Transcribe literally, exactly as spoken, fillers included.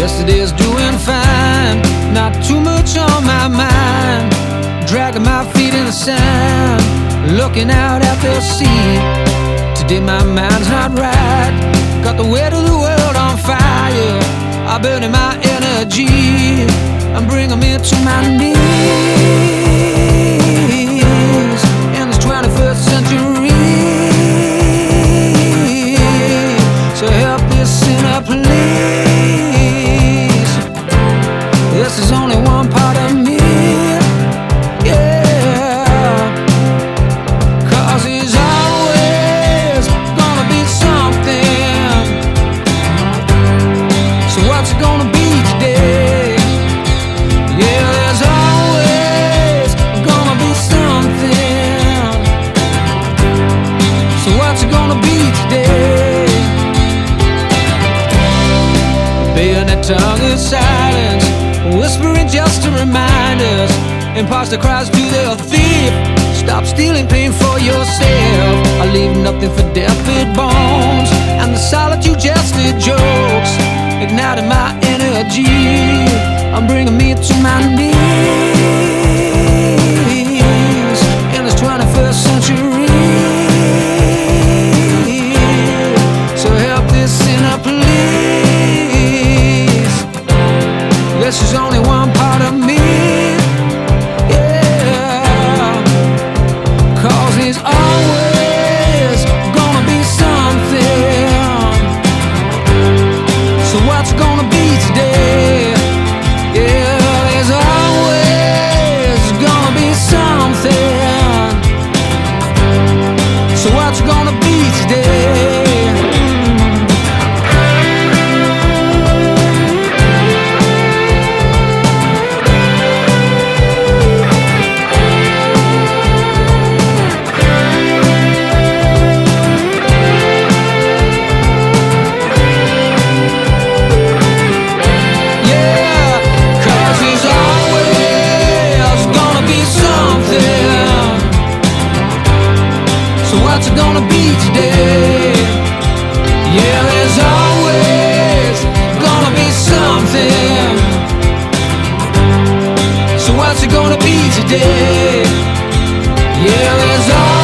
Yesterday's doing fine, not too much on my mind. Dragging my feet in the sand, looking out at the sea. Today my mind's not right, got the weight of the world on fire. I'm burning my energy, I'm bringing me to my knees in this twenty-first century. So help this sinner please. This is only one part of me, yeah. Cause he's always gonna be something. So what's it gonna be today? Yeah, there's always gonna be something. So what's it gonna be today? Bayonet tongue is silence, whispering just to remind us. Imposter cries to the thief, stop stealing pain for yourself. I leave nothing for deathbed bones, and the solitude just did jokes, igniting my energy, I'm bringing me to my knees in this twenty-first century. So help this sinner please. This is only one part of me, yeah. Cause he's always gonna be something. So what's it gonna be today? Yeah, there's always gonna be something. So what's it gonna be today? What's it gonna be today? Yeah, there's always gonna be something. So what's it gonna be today? Yeah, there's always